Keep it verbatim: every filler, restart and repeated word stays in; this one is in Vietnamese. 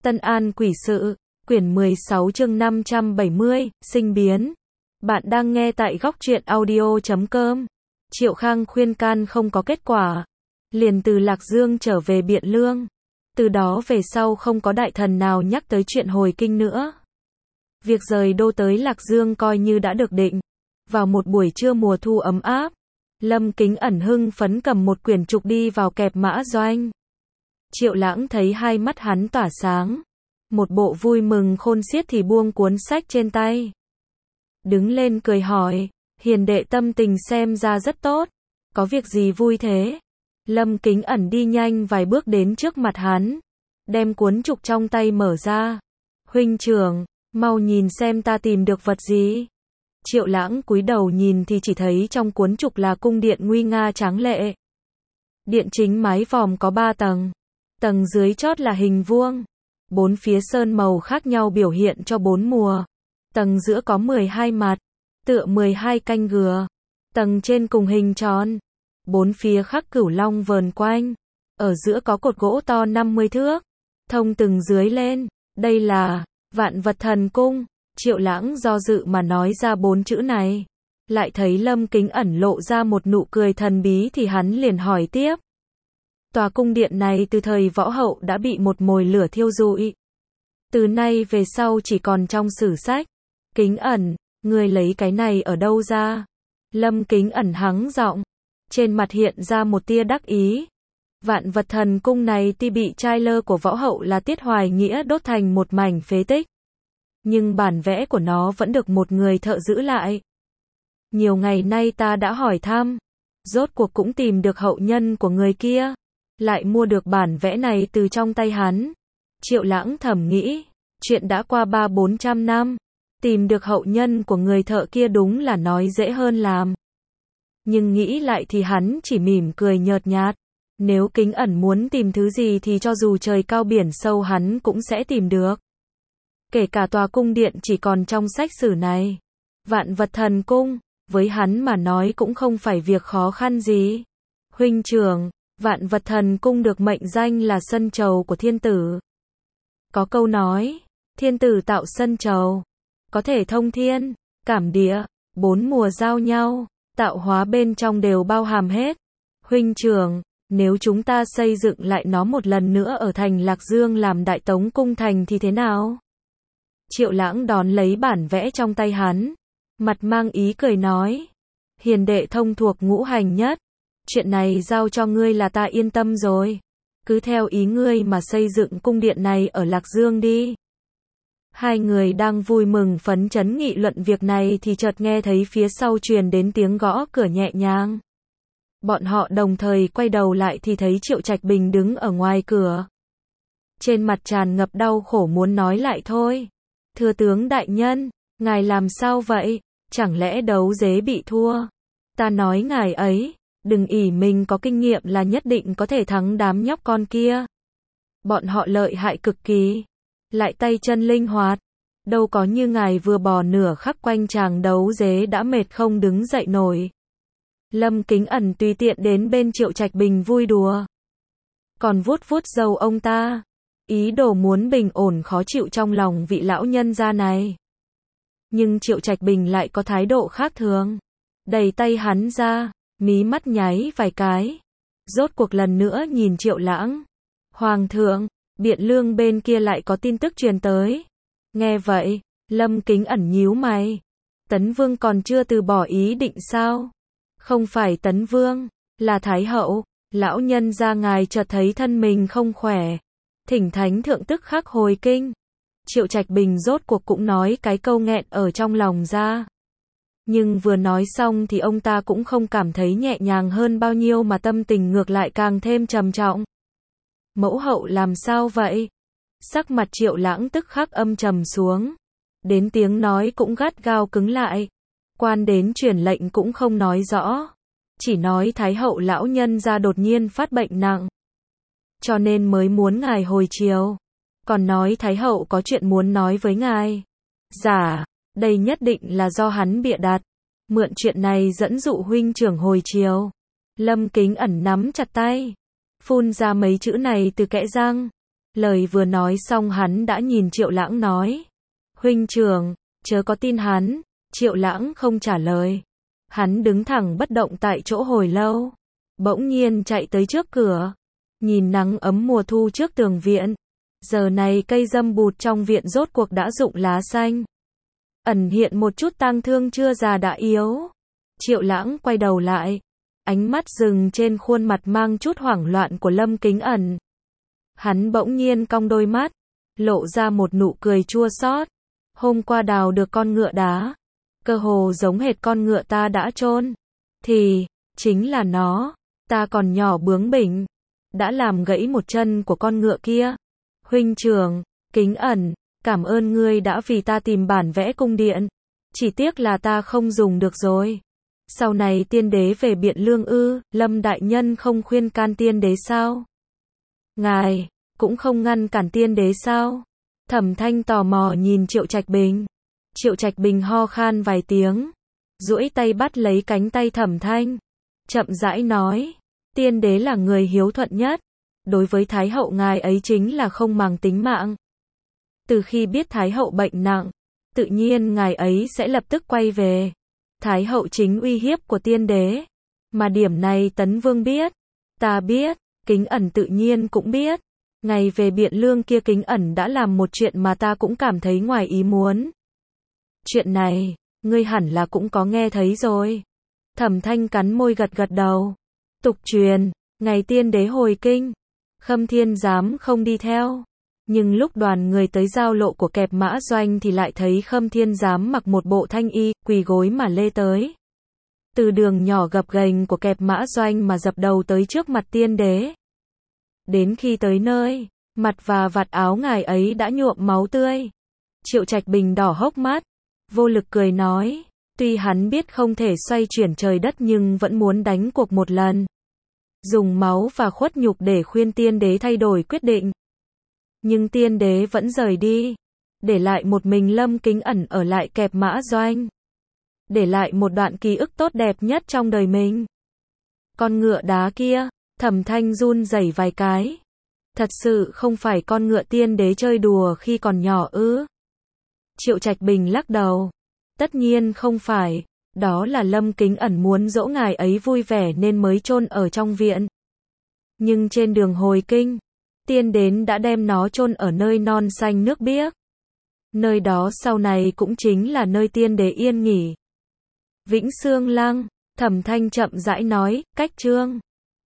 Tân An Quỷ Sự, quyển mười sáu chương năm trăm bảy mươi, sinh biến. Bạn đang nghe tại góc truyện audio chấm com. Triệu Khang khuyên can không có kết quả. Liền từ Lạc Dương trở về Biện Lương. Từ đó về sau không có đại thần nào nhắc tới chuyện hồi kinh nữa. Việc rời đô tới Lạc Dương coi như đã được định. Vào một buổi trưa mùa thu ấm áp, Lâm Kính Ẩn hưng phấn cầm một quyển trục đi vào kẹp mã doanh. Triệu Lãng thấy hai mắt hắn tỏa sáng, một bộ vui mừng khôn xiết thì buông cuốn sách trên tay. Đứng lên cười hỏi, hiền đệ tâm tình xem ra rất tốt, có việc gì vui thế? Lâm Kính Ẩn đi nhanh vài bước đến trước mặt hắn, đem cuốn trục trong tay mở ra. Huynh trưởng, mau nhìn xem ta tìm được vật gì. Triệu Lãng cúi đầu nhìn thì chỉ thấy trong cuốn trục là cung điện nguy nga tráng lệ. Điện chính mái vòm có ba tầng. Tầng dưới chót là hình vuông. Bốn phía sơn màu khác nhau biểu hiện cho bốn mùa. Tầng giữa có mười hai mặt, tựa mười hai canh gừa. Tầng trên cùng hình tròn. Bốn phía khắc cửu long vờn quanh. Ở giữa có cột gỗ to năm mươi thước. Thông từng dưới lên. Đây là Vạn Vật Thần Cung. Triệu Lãng do dự mà nói ra bốn chữ này. Lại thấy Lâm Kính Ẩn lộ ra một nụ cười thần bí thì hắn liền hỏi tiếp. Tòa cung điện này từ thời Võ Hậu đã bị một mồi lửa thiêu rụi. Từ nay về sau chỉ còn trong sử sách. Kính Ẩn, ngươi lấy cái này ở đâu ra? Lâm Kính Ẩn hắng giọng, trên mặt hiện ra một tia đắc ý. Vạn Vật Thần Cung này tuy bị trai lơ của Võ Hậu là Tiết Hoài Nghĩa đốt thành một mảnh phế tích, nhưng bản vẽ của nó vẫn được một người thợ giữ lại. Nhiều ngày nay ta đã hỏi thăm, rốt cuộc cũng tìm được hậu nhân của người kia, lại mua được bản vẽ này từ trong tay hắn. Triệu Lãng thầm nghĩ, chuyện đã qua ba bốn trăm năm, tìm được hậu nhân của người thợ kia đúng là nói dễ hơn làm. Nhưng nghĩ lại thì hắn chỉ mỉm cười nhợt nhạt, nếu Kính Ẩn muốn tìm thứ gì thì cho dù trời cao biển sâu hắn cũng sẽ tìm được. Kể cả tòa cung điện chỉ còn trong sách sử này. Vạn Vật Thần Cung, với hắn mà nói cũng không phải việc khó khăn gì. Huynh trưởng, Vạn Vật Thần Cung được mệnh danh là sân chầu của thiên tử. Có câu nói, thiên tử tạo sân chầu, có thể thông thiên, cảm địa, bốn mùa giao nhau, tạo hóa bên trong đều bao hàm hết. Huynh trưởng, nếu chúng ta xây dựng lại nó một lần nữa ở thành Lạc Dương làm Đại Tống Cung thành thì thế nào? Triệu Lãng đón lấy bản vẽ trong tay hắn, mặt mang ý cười nói, hiền đệ thông thuộc ngũ hành nhất, chuyện này giao cho ngươi là ta yên tâm rồi, cứ theo ý ngươi mà xây dựng cung điện này ở Lạc Dương đi. Hai người đang vui mừng phấn chấn nghị luận việc này thì chợt nghe thấy phía sau truyền đến tiếng gõ cửa nhẹ nhàng. Bọn họ đồng thời quay đầu lại thì thấy Triệu Trạch Bình đứng ở ngoài cửa. Trên mặt tràn ngập đau khổ muốn nói lại thôi. Thưa tướng đại nhân, ngài làm sao vậy? Chẳng lẽ đấu dế bị thua? Ta nói ngài ấy, đừng ỷ mình có kinh nghiệm là nhất định có thể thắng đám nhóc con kia. Bọn họ lợi hại cực kỳ, lại tay chân linh hoạt, đâu có như ngài vừa bò nửa khắp quanh tràng đấu dế đã mệt không đứng dậy nổi. Lâm Kính Ẩn tùy tiện đến bên Triệu Trạch Bình vui đùa, còn vuốt vuốt râu ông ta, ý đồ muốn bình ổn khó chịu trong lòng vị lão nhân gia này. Nhưng Triệu Trạch Bình lại có thái độ khác thường, đẩy tay hắn ra, mí mắt nháy vài cái, rốt cuộc lần nữa nhìn Triệu Lãng. Hoàng thượng, Biện Lương bên kia lại có tin tức truyền tới. Nghe vậy, Lâm Kính Ẩn nhíu mày. Tấn Vương còn chưa từ bỏ ý định sao? Không phải Tấn Vương, là Thái Hậu. Lão nhân gia ngài chợt thấy thân mình không khỏe, thỉnh thánh thượng tức khắc hồi kinh. Triệu Trạch Bình rốt cuộc cũng nói cái câu nghẹn ở trong lòng ra. Nhưng vừa nói xong thì ông ta cũng không cảm thấy nhẹ nhàng hơn bao nhiêu mà tâm tình ngược lại càng thêm trầm trọng. Mẫu hậu làm sao vậy? Sắc mặt Triệu Lãng tức khắc âm trầm xuống. Đến tiếng nói cũng gắt gao cứng lại. Quan đến truyền lệnh cũng không nói rõ. Chỉ nói Thái Hậu lão nhân gia đột nhiên phát bệnh nặng, cho nên mới muốn ngài hồi chiều. Còn nói Thái Hậu có chuyện muốn nói với ngài. Giả, đây nhất định là do hắn bịa đặt, mượn chuyện này dẫn dụ huynh trưởng hồi chiều. Lâm Kính Ẩn nắm chặt tay, phun ra mấy chữ này từ kẽ răng. Lời vừa nói xong hắn đã nhìn Triệu Lãng nói. Huynh trưởng, chớ có tin hắn. Triệu Lãng không trả lời. Hắn đứng thẳng bất động tại chỗ hồi lâu. Bỗng nhiên chạy tới trước cửa. Nhìn nắng ấm mùa thu trước tường viện. Giờ này cây dâm bụt trong viện rốt cuộc đã rụng lá xanh. Ẩn hiện một chút tang thương chưa già đã yếu. Triệu Lãng quay đầu lại. Ánh mắt dừng trên khuôn mặt mang chút hoảng loạn của Lâm Kính Ẩn. Hắn bỗng nhiên cong đôi mắt. Lộ ra một nụ cười chua xót. Hôm qua đào được con ngựa đá. Cơ hồ giống hệt con ngựa ta đã chôn. Thì, chính là nó. Ta còn nhỏ bướng bỉnh. Đã làm gãy một chân của con ngựa kia. Huynh trưởng, Kính Ẩn, cảm ơn ngươi đã vì ta tìm bản vẽ cung điện. Chỉ tiếc là ta không dùng được rồi. Sau này tiên đế về Biện Lương ư, Lâm đại nhân không khuyên can tiên đế sao? Ngài, cũng không ngăn cản tiên đế sao? Thẩm Thanh tò mò nhìn Triệu Trạch Bình. Triệu Trạch Bình ho khan vài tiếng. Duỗi tay bắt lấy cánh tay Thẩm Thanh. Chậm rãi nói. Tiên đế là người hiếu thuận nhất. Đối với Thái hậu ngài ấy chính là không màng tính mạng. Từ khi biết Thái hậu bệnh nặng, tự nhiên ngài ấy sẽ lập tức quay về. Thái hậu chính uy hiếp của tiên đế. Mà điểm này Tấn Vương biết. Ta biết, Kính Ẩn tự nhiên cũng biết. Ngày về Biện Lương kia Kính Ẩn đã làm một chuyện mà ta cũng cảm thấy ngoài ý muốn. Chuyện này, ngươi hẳn là cũng có nghe thấy rồi. Thẩm Thanh cắn môi gật gật đầu. Tục truyền, ngày tiên đế hồi kinh, Khâm Thiên Giám không đi theo. Nhưng lúc đoàn người tới giao lộ của Kẹp Mã Doanh thì lại thấy Khâm Thiên Giám mặc một bộ thanh y, quỳ gối mà lê tới. Từ đường nhỏ gập ghềnh của Kẹp Mã Doanh mà dập đầu tới trước mặt tiên đế. Đến khi tới nơi, mặt và vạt áo ngài ấy đã nhuộm máu tươi. Triệu Trạch Bình đỏ hốc mắt, vô lực cười nói, tuy hắn biết không thể xoay chuyển trời đất nhưng vẫn muốn đánh cuộc một lần. Dùng máu và khuất nhục để khuyên tiên đế thay đổi quyết định. Nhưng tiên đế vẫn rời đi, để lại một mình Lâm Kính Ẩn ở lại Kẹp Mã Doanh. Để lại một đoạn ký ức tốt đẹp nhất trong đời mình. Con ngựa đá kia, Thẩm Thanh run rẩy vài cái. Thật sự không phải con ngựa tiên đế chơi đùa khi còn nhỏ ư? Triệu Trạch Bình lắc đầu. Tất nhiên không phải, đó là Lâm Kính Ẩn muốn dỗ ngài ấy vui vẻ nên mới chôn ở trong viện. Nhưng trên đường hồi kinh, tiên đến đã đem nó chôn ở nơi non xanh nước biếc. Nơi đó sau này cũng chính là nơi tiên đế yên nghỉ. Vĩnh Xương Lăng, Thẩm Thanh chậm rãi nói, cách chương.